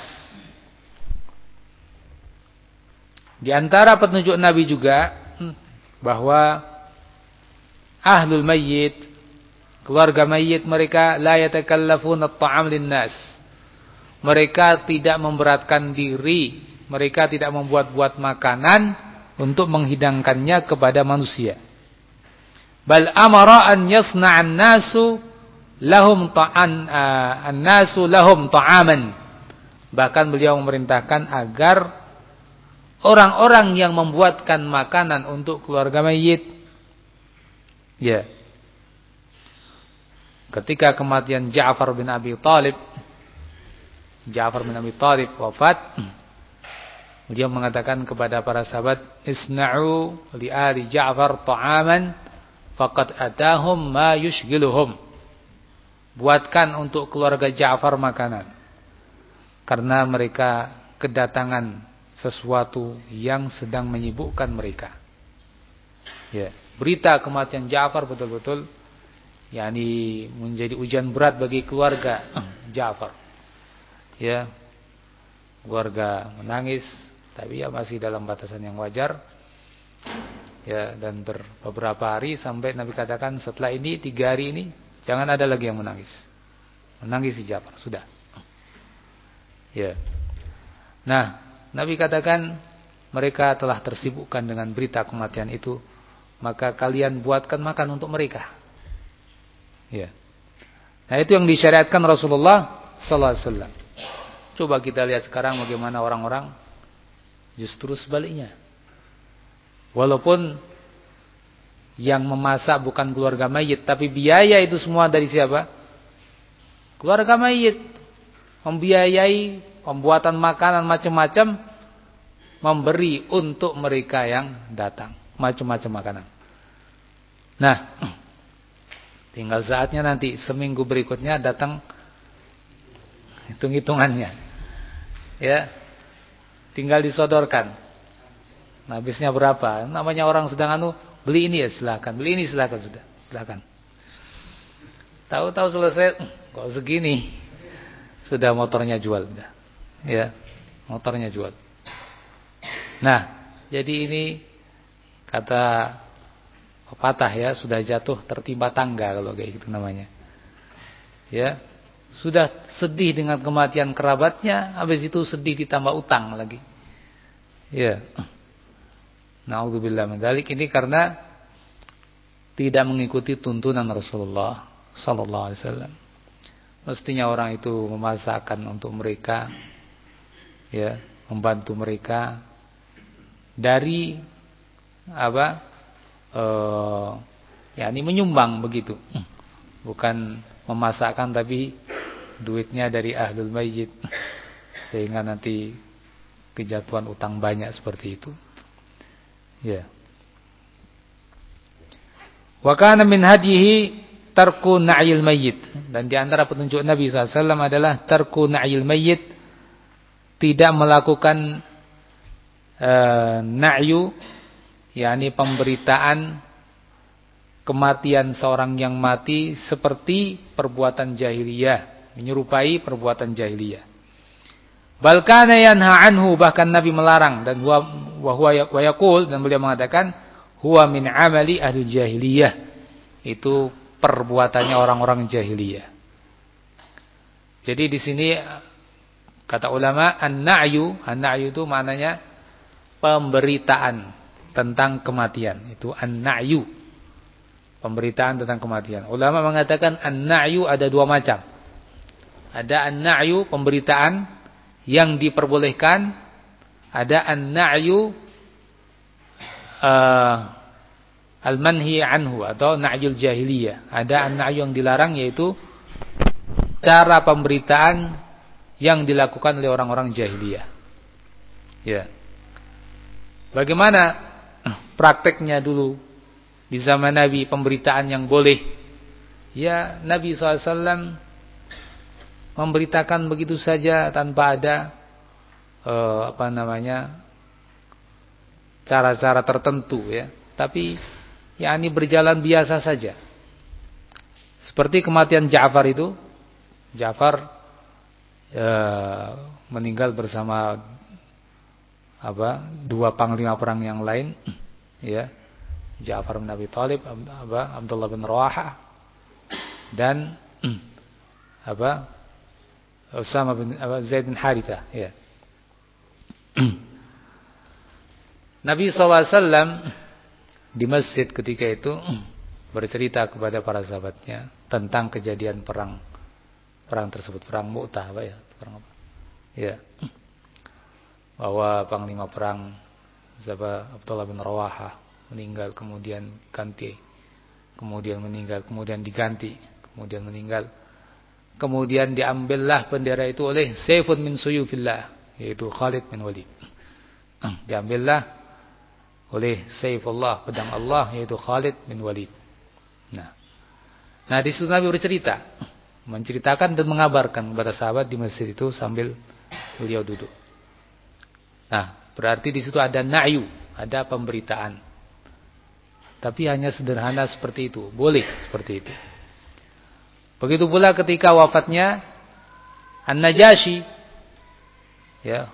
S1: Di antara petunjuk Nabi juga bahwa ahlul mayyit, keluarga mayyit mereka, la yatakallafuna at-ta'am lin-nas. Mereka tidak memberatkan diri, mereka tidak membuat-buat makanan untuk menghidangkannya kepada manusia. Bal amara an yasna'an nasu lahum ta'an an-nasu lahum ta'aman. Bahkan beliau memerintahkan agar orang-orang yang membuatkan makanan untuk keluarga mayit, ya, ketika kematian Ja'far bin Abi Thalib, Ja'far bin Abi Thalib wafat, beliau mengatakan kepada para sahabat, isna'u li ali Ja'far ta'aman faqad atahum ma yushghiluhum. Buatkan untuk keluarga Ja'far makanan, karena mereka kedatangan sesuatu yang sedang menyibukkan mereka. Ya, berita kematian Ja'far betul-betul yakni menjadi ujian berat bagi keluarga Ja'far. Ya, keluarga menangis, tapi ya masih dalam batasan yang wajar. Ya, dan ber, beberapa hari sampai Nabi katakan, setelah ini tiga hari ini jangan ada lagi yang menangis. Menangis si Ja'far, sudah. Ya. Nah, Nabi katakan mereka telah tersibukkan dengan berita kematian itu, maka kalian buatkan makan untuk mereka. Ya. Nah, itu yang disyariatkan Rasulullah sallallahu alaihi wasallam. Coba kita lihat sekarang bagaimana orang-orang justru sebaliknya. Walaupun yang memasak bukan keluarga mayit, tapi biaya itu semua dari siapa? Keluarga mayit. Membiayai pembuatan makanan macam-macam, memberi untuk mereka yang datang macam-macam makanan. Nah, tinggal saatnya nanti seminggu berikutnya datang hitung-hitungannya. Ya. Tinggal disodorkan. Nah, habisnya berapa? Namanya orang sedang anu, beli ini ya silakan, beli ini silakan, sudah, silakan. Tahu-tahu selesai, kok segini, sudah motornya jual, sudah, ya, motornya jual. Nah, jadi ini kata pepatah ya, sudah jatuh tertimpa tangga kalau kayak gitu namanya. Ya, sudah sedih dengan kematian kerabatnya, habis itu sedih ditambah utang lagi. Ya. Na'udzubillah min dzalik. Ini karena tidak mengikuti tuntunan Rasulullah sallallahu alaihi wasallam. Mestinya orang itu memasakkan untuk mereka, ya, membantu mereka dari apa? Eh, yakni menyumbang begitu. Bukan memasakkan tapi duitnya dari ahlul mayyit sehingga nanti kejatuhan utang banyak seperti itu. Ya. Wa kana min hadihi tarku na'yil mayyit, dan di antara petunjuk Nabi sallallahu alaihi wasallam adalah tarku na'yil mayyit, tidak melakukan uh, na'yu, yakni pemberitaan kematian seorang yang mati seperti perbuatan jahiliyah, menyerupai perbuatan jahiliyah. Bal kana yanha anhu, bahkan Nabi melarang, dan huwa wa huwa wa yaqul, dan beliau mengatakan huwa min amali ahli jahiliyah, itu perbuatannya orang-orang jahiliyah. Jadi di sini kata ulama an-na'yu, an-na'yu itu maknanya pemberitaan tentang kematian, itu an-na'yu, pemberitaan tentang kematian. Ulama mengatakan an-na'yu ada dua macam. Ada an-na'yu pemberitaan yang diperbolehkan, ada an-na'yu uh, al-manhi anhu atau na'yul jahiliyah. Ada an-na'yu yang dilarang, yaitu cara pemberitaan yang dilakukan oleh orang-orang jahiliyah. Ya. Bagaimana prakteknya dulu di zaman Nabi, pemberitaan yang boleh? Ya, Nabi shallallahu alaihi wasallam memberitakan begitu saja tanpa ada eh, apa namanya cara-cara tertentu, ya. Tapi ya ini berjalan biasa saja. Seperti kematian Ja'far itu, Ja'far eh, meninggal bersama apa dua panglima perang yang lain, ya, Ja'far bin Abi Thalib, apa Abdullah bin Rawaha, dan apa Usama bin apa, Zaid bin Harithah, ya. Nabi shallallahu alaihi wasallam di masjid ketika itu bercerita kepada para sahabatnya tentang kejadian perang perang tersebut, perang Mu'tah, apa ya, perang apa? Ya. Bahwa panglima perang Zaba Abdullah bin Rawaha meninggal, kemudian ganti, kemudian meninggal, kemudian diganti, kemudian meninggal, kemudian diambillah bendera itu oleh Saifun min Suyufillah, yaitu Khalid bin Walid. Diambillah oleh Saifullah, pedang Allah, yaitu Khalid bin Walid. Nah, nah di situ Nabi bercerita, menceritakan dan mengabarkan kepada sahabat di masjid itu sambil beliau duduk. Nah, berarti di situ ada na'yu, ada pemberitaan. Tapi hanya sederhana seperti itu, boleh seperti itu. Begitu pula ketika wafatnya An-Najasyi, ya.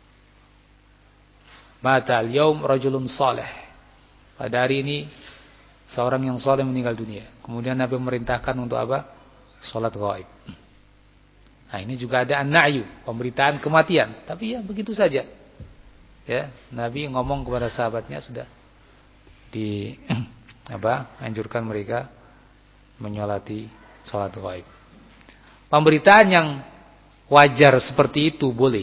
S1: Mata al-yaum rajulun salih. Pada hari ini seorang yang saleh meninggal dunia. Kemudian Nabi memerintahkan untuk apa? Salat ghaib. Nah, ini juga ada an-na'yu, pemberitaan kematian. Tapi ya begitu saja. Ya, Nabi ngomong kepada sahabatnya, sudah di apa? Anjurkan mereka menyolati salat ghaib. Pemberitaan yang wajar seperti itu boleh.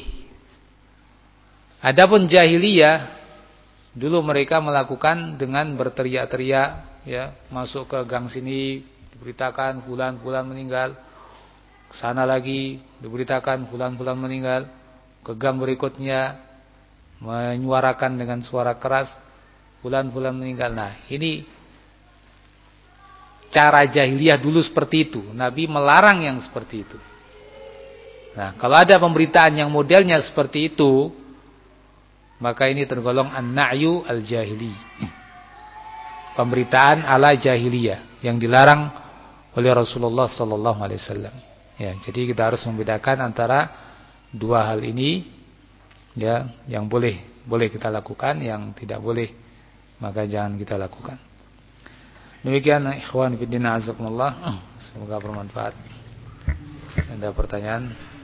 S1: Adapun jahiliyah, dulu mereka melakukan dengan berteriak-teriak, ya, masuk ke gang sini diberitakan fulan-fulan meninggal, ke sana lagi diberitakan fulan-fulan meninggal, ke gang berikutnya menyuarakan dengan suara keras fulan-fulan meninggal. Nah, ini cara jahiliyah dulu seperti itu. Nabi melarang yang seperti itu. Nah, kalau ada pemberitaan yang modelnya seperti itu, maka ini tergolong an-na'yu al-jahili, pemberitaan ala jahiliyah yang dilarang oleh Rasulullah sallallahu alaihi wasallam. Ya, jadi kita harus membedakan antara dua hal ini, ya, yang boleh boleh kita lakukan, yang tidak boleh maka jangan kita lakukan. Demikian ikhwan fillah azakumullah, semoga bermanfaat. Ada pertanyaan?